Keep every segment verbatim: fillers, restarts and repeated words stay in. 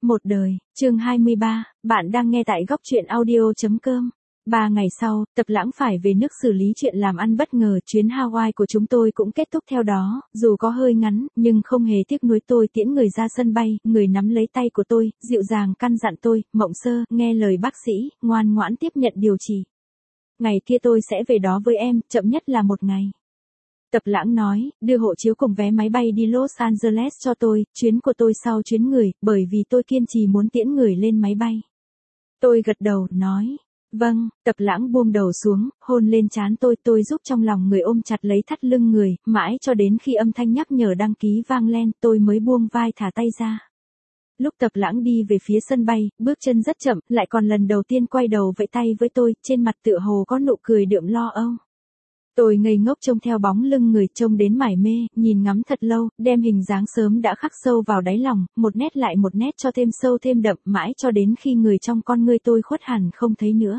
Một đời, chương hai mươi ba, bạn đang nghe tại góc truyện audio chấm com. Ba ngày sau, Tập Lãng phải về nước xử lý chuyện làm ăn bất ngờ, chuyến Hawaii của chúng tôi cũng kết thúc theo đó, dù có hơi ngắn, nhưng không hề tiếc nuối. Tôi tiễn người ra sân bay, người nắm lấy tay của tôi, dịu dàng căn dặn tôi, Mộng Sơ, nghe lời bác sĩ, ngoan ngoãn tiếp nhận điều trị. Ngày kia tôi sẽ về đó với em, chậm nhất là một ngày. Tập Lãng nói, đưa hộ chiếu cùng vé máy bay đi Los Angeles cho tôi, chuyến của tôi sau chuyến người, bởi vì tôi kiên trì muốn tiễn người lên máy bay. Tôi gật đầu, nói, vâng. Tập Lãng buông đầu xuống, hôn lên trán tôi, tôi giúp trong lòng người ôm chặt lấy thắt lưng người, mãi cho đến khi âm thanh nhắc nhở đăng ký vang lên, tôi mới buông vai thả tay ra. Lúc Tập Lãng đi về phía sân bay, bước chân rất chậm, lại còn lần đầu tiên quay đầu vẫy tay với tôi, trên mặt tựa hồ có nụ cười đượm lo âu. Tôi ngây ngốc trông theo bóng lưng người, trông đến mải mê, nhìn ngắm thật lâu, đem hình dáng sớm đã khắc sâu vào đáy lòng, một nét lại một nét cho thêm sâu thêm đậm, mãi cho đến khi người trong con ngươi tôi khuất hẳn không thấy nữa.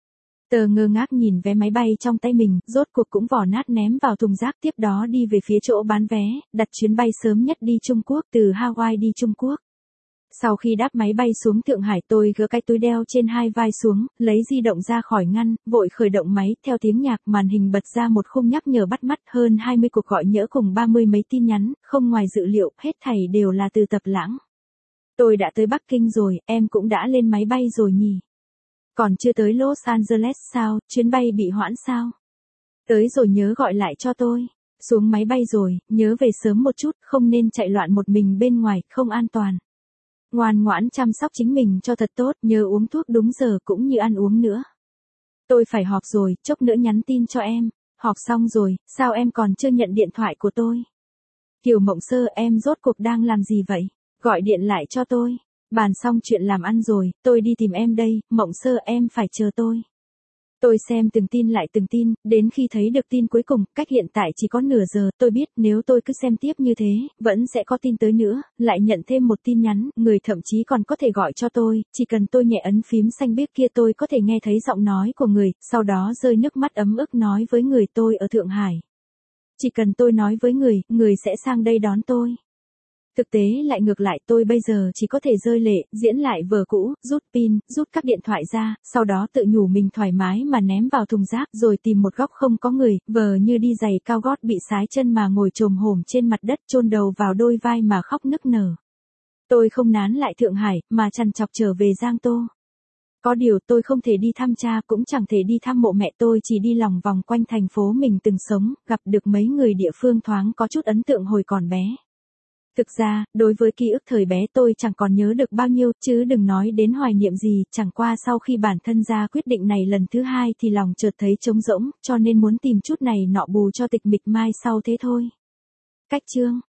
Tờ ngơ ngác nhìn vé máy bay trong tay mình, rốt cuộc cũng vỏ nát ném vào thùng rác, tiếp đó đi về phía chỗ bán vé, đặt chuyến bay sớm nhất đi Trung Quốc, từ Hawaii đi Trung Quốc. Sau khi đáp máy bay xuống Thượng Hải, tôi gỡ cái túi đeo trên hai vai xuống, lấy di động ra khỏi ngăn, vội khởi động máy, theo tiếng nhạc màn hình bật ra một khung nhắc nhở bắt mắt, hơn hai mươi cuộc gọi nhỡ cùng ba mươi mấy tin nhắn, không ngoài dự liệu, hết thảy đều là từ Tập Lãng. Tôi đã tới Bắc Kinh rồi, em cũng đã lên máy bay rồi nhỉ? Còn chưa tới Los Angeles sao, chuyến bay bị hoãn sao? Tới rồi nhớ gọi lại cho tôi. Xuống máy bay rồi, nhớ về sớm một chút, không nên chạy loạn một mình bên ngoài, không an toàn. Ngoan ngoãn chăm sóc chính mình cho thật tốt, nhớ uống thuốc đúng giờ cũng như ăn uống nữa. Tôi phải họp rồi, chốc nữa nhắn tin cho em. Họp xong rồi, sao em còn chưa nhận điện thoại của tôi? Kiều Mộng Sơ, em rốt cuộc đang làm gì vậy? Gọi điện lại cho tôi. Bàn xong chuyện làm ăn rồi, tôi đi tìm em đây, Mộng Sơ em phải chờ tôi. Tôi xem từng tin lại từng tin, đến khi thấy được tin cuối cùng, cách hiện tại chỉ có nửa giờ, tôi biết nếu tôi cứ xem tiếp như thế, vẫn sẽ có tin tới nữa, lại nhận thêm một tin nhắn, người thậm chí còn có thể gọi cho tôi, chỉ cần tôi nhẹ ấn phím xanh biếc kia tôi có thể nghe thấy giọng nói của người, sau đó rơi nước mắt ấm ức nói với người tôi ở Thượng Hải. Chỉ cần tôi nói với người, người sẽ sang đây đón tôi. Thực tế lại ngược lại, tôi bây giờ chỉ có thể rơi lệ, diễn lại vở cũ, rút pin, rút các điện thoại ra, sau đó tự nhủ mình thoải mái mà ném vào thùng rác, rồi tìm một góc không có người, vờ như đi giày cao gót bị sái chân mà ngồi chồm hổm trên mặt đất, chôn đầu vào đôi vai mà khóc nức nở. Tôi không nán lại Thượng Hải, mà trằn trọc trở về Giang Tô. Có điều tôi không thể đi thăm cha, cũng chẳng thể đi thăm mộ mẹ, tôi chỉ đi lòng vòng quanh thành phố mình từng sống, gặp được mấy người địa phương thoáng có chút ấn tượng hồi còn bé. Thực ra, đối với ký ức thời bé tôi chẳng còn nhớ được bao nhiêu, chứ đừng nói đến hoài niệm gì, chẳng qua sau khi bản thân ra quyết định này lần thứ hai thì lòng chợt thấy trống rỗng, cho nên muốn tìm chút này nọ bù cho tịch mịch mai sau thế thôi. Cách chương